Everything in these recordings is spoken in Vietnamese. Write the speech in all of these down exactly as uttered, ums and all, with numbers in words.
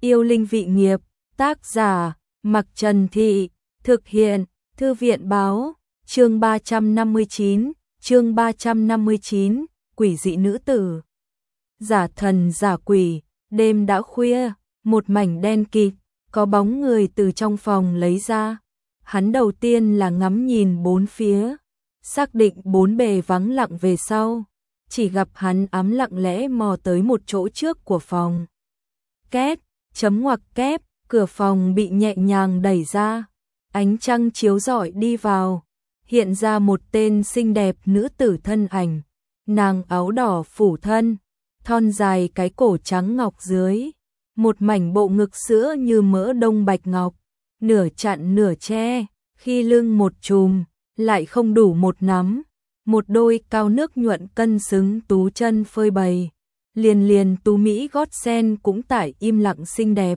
Yêu linh vị nghiệp, tác giả, Mặc Trần Thị, thực hiện, Thư viện báo, chương ba trăm năm mươi chín, chương ba trăm năm mươi chín, quỷ dị nữ tử. Giả thần giả quỷ, đêm đã khuya, một mảnh đen kịt, có bóng người từ trong phòng lấy ra. Hắn đầu tiên là ngắm nhìn bốn phía, xác định bốn bề vắng lặng về sau, chỉ gặp hắn ám lặng lẽ mò tới một chỗ trước của phòng. Két, chấm ngoặc kép, cửa phòng bị nhẹ nhàng đẩy ra, ánh trăng chiếu rọi đi vào, hiện ra một tên xinh đẹp nữ tử thân ảnh. Nàng áo đỏ phủ thân, thon dài cái cổ trắng ngọc dưới, một mảnh bộ ngực sữa như mỡ đông bạch ngọc, nửa chặn nửa che, khi lưng một chùm, lại không đủ một nắm, một đôi cao nước nhuận cân xứng tú chân phơi bày, liền liền tú mỹ gót sen cũng tải im lặng xinh đẹp,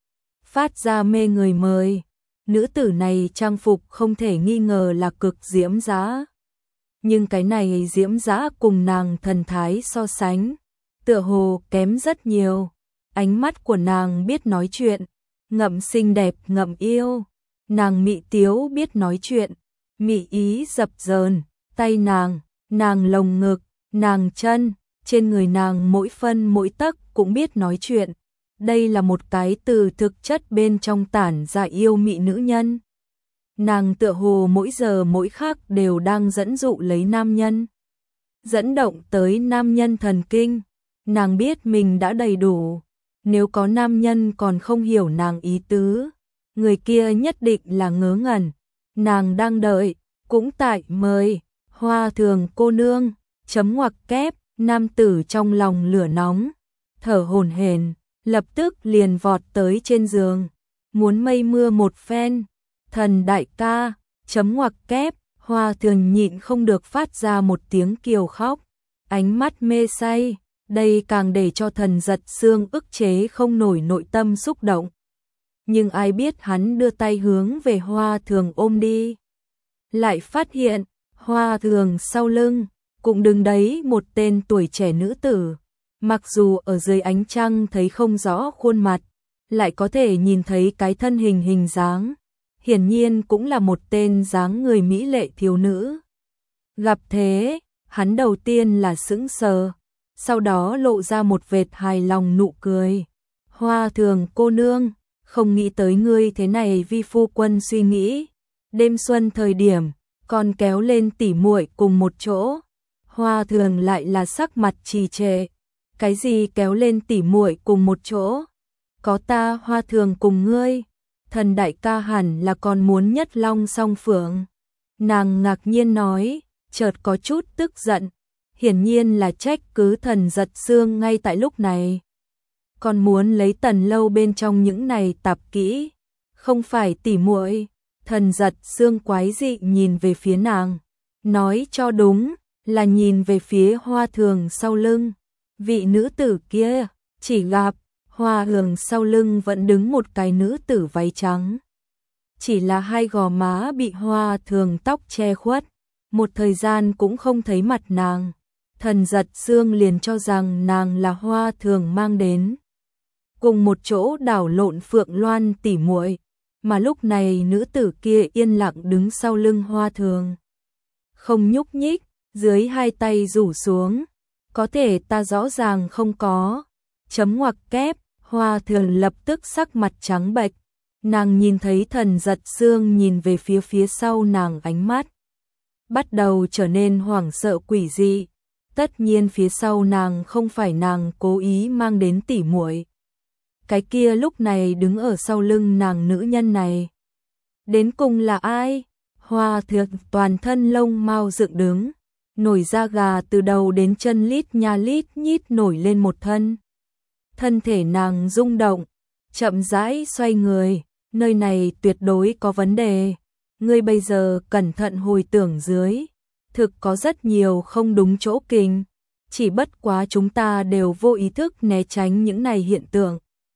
phát ra mê người mời. Nữ tử này trang phục không thể nghi ngờ là cực diễm dã, nhưng cái này diễm dã cùng nàng thần thái so sánh, tựa hồ kém rất nhiều. Ánh mắt của nàng biết nói chuyện, ngậm xinh đẹp ngậm yêu, nàng mị tiếu biết nói chuyện, mị ý dập dờn, tay nàng, nàng lồng ngực, nàng chân, trên người nàng mỗi phân mỗi tấc cũng biết nói chuyện. Đây là một cái từ thực chất bên trong tản ra yêu mị nữ nhân. Nàng tựa hồ mỗi giờ mỗi khắc đều đang dẫn dụ lấy nam nhân, dẫn động tới nam nhân thần kinh. Nàng biết mình đã đầy đủ, nếu có nam nhân còn không hiểu nàng ý tứ, người kia nhất định là ngớ ngẩn. Nàng đang đợi, cũng tại mời, Hoa Thường cô nương, chấm ngoặc kép, nam tử trong lòng lửa nóng, thở hổn hển, lập tức liền vọt tới trên giường, muốn mây mưa một phen. Thần đại ca, chấm ngoặc kép, Hoa Thường nhịn không được phát ra một tiếng kiều khóc, ánh mắt mê say. Đây càng để cho thần giật xương ức chế không nổi nội tâm xúc động. Nhưng ai biết hắn đưa tay hướng về Hoa Thường ôm đi, lại phát hiện Hoa Thường sau lưng cũng đứng đấy một tên tuổi trẻ nữ tử. Mặc dù ở dưới ánh trăng thấy không rõ khuôn mặt, lại có thể nhìn thấy cái thân hình hình dáng, hiển nhiên cũng là một tên dáng người mỹ lệ thiếu nữ. Gặp thế, hắn đầu tiên là sững sờ, sau đó lộ ra một vệt hài lòng nụ cười. Hoa Thường cô nương, không nghĩ tới ngươi thế này. Vi phu quân suy nghĩ, đêm xuân thời điểm, còn kéo lên tỉ muội cùng một chỗ. Hoa Thường lại là sắc mặt trì trệ. Cái gì kéo lên tỉ muội cùng một chỗ? Có ta Hoa Thường cùng ngươi, thần đại ca hẳn là còn muốn nhất long song phượng. Nàng ngạc nhiên nói, chợt có chút tức giận, hiển nhiên là trách cứ thần giật xương ngay tại lúc này. Còn muốn lấy Tần Lâu bên trong những này tạp kỹ, không phải tỉ muội. Thần giật xương quái dị nhìn về phía nàng, nói cho đúng là nhìn về phía Hoa Thường sau lưng. Vị nữ tử kia, chỉ gặp Hoa Thường sau lưng vẫn đứng một cái nữ tử váy trắng, chỉ là hai gò má bị Hoa Thường tóc che khuất, một thời gian cũng không thấy mặt nàng. Thần giật xương liền cho rằng nàng là Hoa Thường mang đến cùng một chỗ đảo lộn Phượng Loan tỉ muội, mà lúc này nữ tử kia yên lặng đứng sau lưng Hoa Thường, không nhúc nhích, dưới hai tay rủ xuống. Có thể ta rõ ràng không có. Chấm ngoặc kép, Hoa Thường lập tức sắc mặt trắng bệch. Nàng nhìn thấy thần giật xương nhìn về phía phía sau nàng, ánh mắt bắt đầu trở nên hoảng sợ quỷ dị. Tất nhiên phía sau nàng không phải nàng cố ý mang đến tỉ muội. Cái kia lúc này đứng ở sau lưng nàng nữ nhân này, đến cùng là ai? Hoa Thường toàn thân lông mao dựng đứng, nổi da gà từ đầu đến chân lít nha lít nhít nổi lên một thân. Thân thể nàng rung động, chậm rãi xoay người, nơi này tuyệt đối có vấn đề. Ngươi bây giờ cẩn thận hồi tưởng dưới, thực có rất nhiều không đúng chỗ kình, chỉ bất quá chúng ta đều vô ý thức né tránh những này hiện tượng.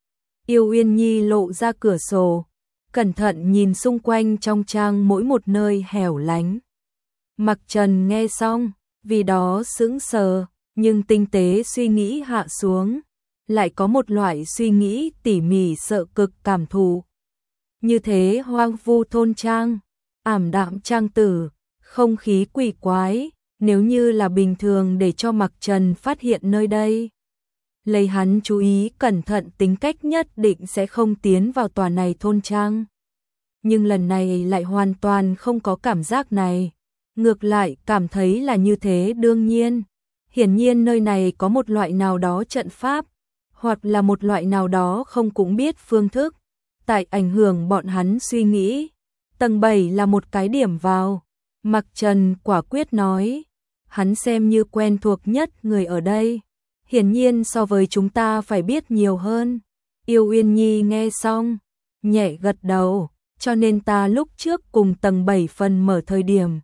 Yêu Uyên Nhi lộ ra cửa sổ, cẩn thận nhìn xung quanh trong trang mỗi một nơi hẻo lánh. Mặc Trần nghe xong, vì đó sững sờ, nhưng tinh tế suy nghĩ hạ xuống, lại có một loại suy nghĩ tỉ mỉ sợ cực cảm thụ. Như thế hoang vu thôn trang, ảm đạm trang tử, không khí quỷ quái, nếu như là bình thường để cho Mặc Trần phát hiện nơi đây. Lấy hắn chú ý cẩn thận tính cách nhất định sẽ không tiến vào tòa này thôn trang. Nhưng lần này lại hoàn toàn không có cảm giác này. Ngược lại cảm thấy là như thế đương nhiên. Hiển nhiên nơi này có một loại nào đó trận pháp, hoặc là một loại nào đó không cũng biết phương thức. Tại ảnh hưởng bọn hắn suy nghĩ. Tầng bảy là một cái điểm vào. Mặc Trần quả quyết nói. Hắn xem như quen thuộc nhất người ở đây. Hiển nhiên so với chúng ta phải biết nhiều hơn. Yêu Uyên Nhi nghe xong, nhẹ gật đầu, cho nên ta lúc trước cùng tầng bảy phần mở thời điểm.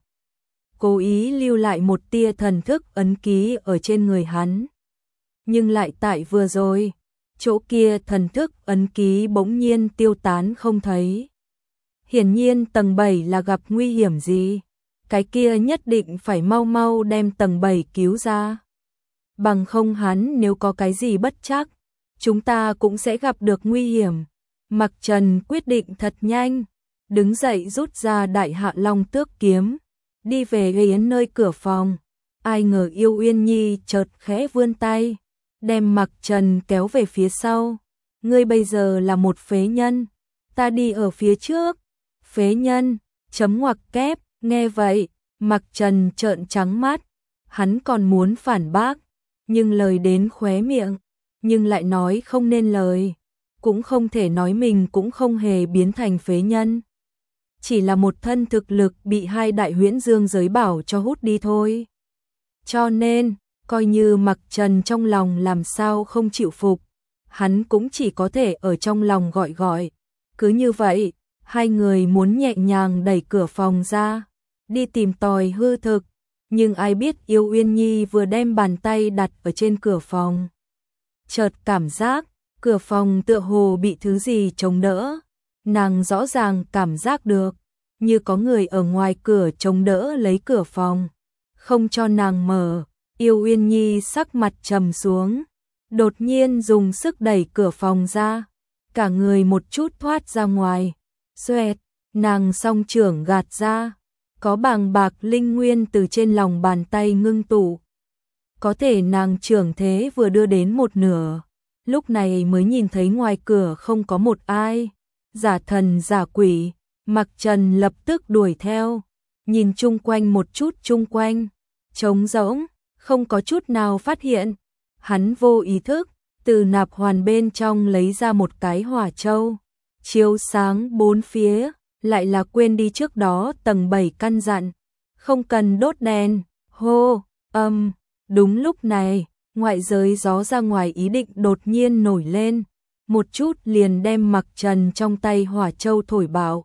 Cố ý lưu lại một tia thần thức ấn ký ở trên người hắn. Nhưng lại tại vừa rồi, chỗ kia thần thức ấn ký bỗng nhiên tiêu tán không thấy. Hiển nhiên tầng bảy là gặp nguy hiểm gì. Cái kia nhất định phải mau mau đem tầng bảy cứu ra. Bằng không hắn nếu có cái gì bất trắc, chúng ta cũng sẽ gặp được nguy hiểm. Mặc Trần quyết định thật nhanh, đứng dậy rút ra Đại Hạ Long Tước kiếm, đi về yến nơi cửa phòng. Ai ngờ Yêu Uyên Nhi chợt khẽ vươn tay, đem Mặc Trần kéo về phía sau. Ngươi bây giờ là một phế nhân, ta đi ở phía trước. Phế nhân, chấm ngoặc kép, nghe vậy, Mặc Trần trợn trắng mắt, hắn còn muốn phản bác. Nhưng lời đến khóe miệng, nhưng lại nói không nên lời, cũng không thể nói mình cũng không hề biến thành phế nhân. Chỉ là một thân thực lực bị hai đại huyễn dương giới bảo cho hút đi thôi. Cho nên, coi như Mặc Trần trong lòng làm sao không chịu phục, hắn cũng chỉ có thể ở trong lòng gọi gọi. Cứ như vậy, hai người muốn nhẹ nhàng đẩy cửa phòng ra, đi tìm tòi hư thực. Nhưng ai biết Yêu Uyên Nhi vừa đem bàn tay đặt ở trên cửa phòng. Chợt cảm giác, cửa phòng tựa hồ bị thứ gì chống đỡ. Nàng rõ ràng cảm giác được, như có người ở ngoài cửa chống đỡ lấy cửa phòng. Không cho nàng mở, Yêu Uyên Nhi sắc mặt trầm xuống. Đột nhiên dùng sức đẩy cửa phòng ra. Cả người một chút thoát ra ngoài. Xoẹt, nàng song trưởng gạt ra. Có bàng bạc linh nguyên từ trên lòng bàn tay ngưng tụ. Có thể nàng trưởng thế vừa đưa đến một nửa, lúc này mới nhìn thấy ngoài cửa không có một ai. Giả thần giả quỷ, Mặc Trần lập tức đuổi theo, nhìn chung quanh một chút chung quanh, trống rỗng, không có chút nào phát hiện. Hắn vô ý thức, từ nạp hoàn bên trong lấy ra một cái hỏa châu, chiếu sáng bốn phía. Lại là quên đi trước đó tầng bảy căn dặn, không cần đốt đèn. Hô, âm, đúng lúc này, ngoại giới gió ra ngoài ý định đột nhiên nổi lên, một chút liền đem Mặc Trần trong tay hỏa châu thổi bạo.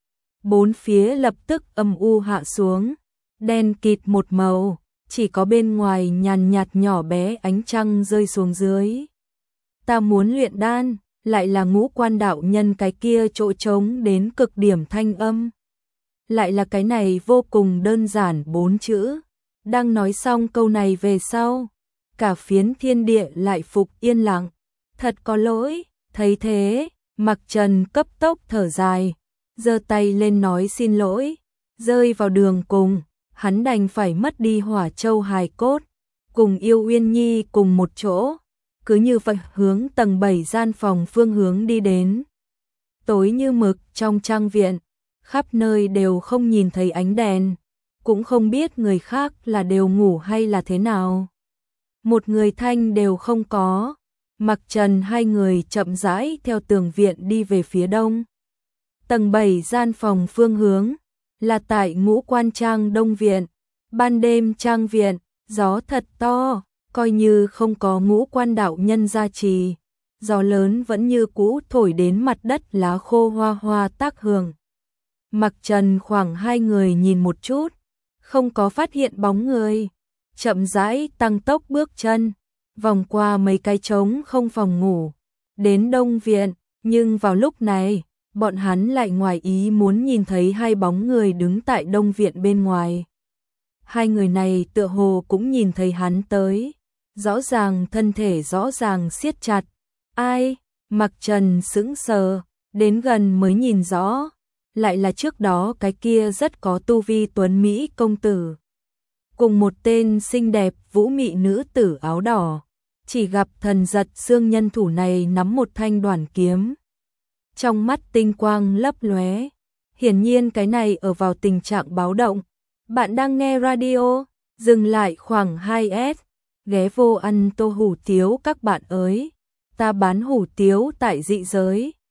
Bốn phía lập tức âm u hạ xuống, đen kịt một màu, chỉ có bên ngoài nhàn nhạt nhỏ bé ánh trăng rơi xuống dưới. Ta muốn luyện đan. Lại là Ngũ Quan đạo nhân cái kia chỗ trống đến cực điểm thanh âm. Lại là cái này vô cùng đơn giản bốn chữ. Đang nói xong câu này về sau, cả phiến thiên địa lại phục yên lặng. Thật có lỗi, thấy thế, Mặc Trần cấp tốc thở dài, giơ tay lên nói xin lỗi, rơi vào đường cùng, hắn đành phải mất đi hỏa châu hài cốt, cùng Yêu Uyên Nhi cùng một chỗ. Cứ như vậy hướng tầng bảy gian phòng phương hướng đi đến. Tối như mực trong trang viện, khắp nơi đều không nhìn thấy ánh đèn, cũng không biết người khác là đều ngủ hay là thế nào. Một người thanh đều không có. Mặc Trần hai người chậm rãi theo tường viện đi về phía đông. Tầng bảy gian phòng phương hướng là tại Ngũ Quan trang đông viện. Ban đêm trang viện, gió thật to. Coi như không có Ngũ Quan đạo nhân gia trì, gió lớn vẫn như cũ thổi đến mặt đất lá khô hoa hoa tác hưởng. Mặc Trần khoảng hai người nhìn một chút, không có phát hiện bóng người, chậm rãi tăng tốc bước chân, vòng qua mấy cái trống không phòng ngủ, đến đông viện, nhưng vào lúc này, bọn hắn lại ngoài ý muốn nhìn thấy hai bóng người đứng tại đông viện bên ngoài. Hai người này tựa hồ cũng nhìn thấy hắn tới. Rõ ràng thân thể rõ ràng siết chặt, Ai? Mặc Trần sững sờ, đến gần mới nhìn rõ, lại là trước đó cái kia rất có tu vi tuấn Mỹ công tử. Cùng một tên xinh đẹp vũ mị nữ tử áo đỏ, chỉ gặp thần giật xương nhân thủ này nắm một thanh đoản kiếm. Trong mắt tinh quang lấp lóe, hiển nhiên cái này ở vào tình trạng báo động. Bạn đang nghe radio, dừng lại khoảng hai S, ghé vô ăn tô hủ tiếu các bạn ơi, ta bán hủ tiếu tại dị giới.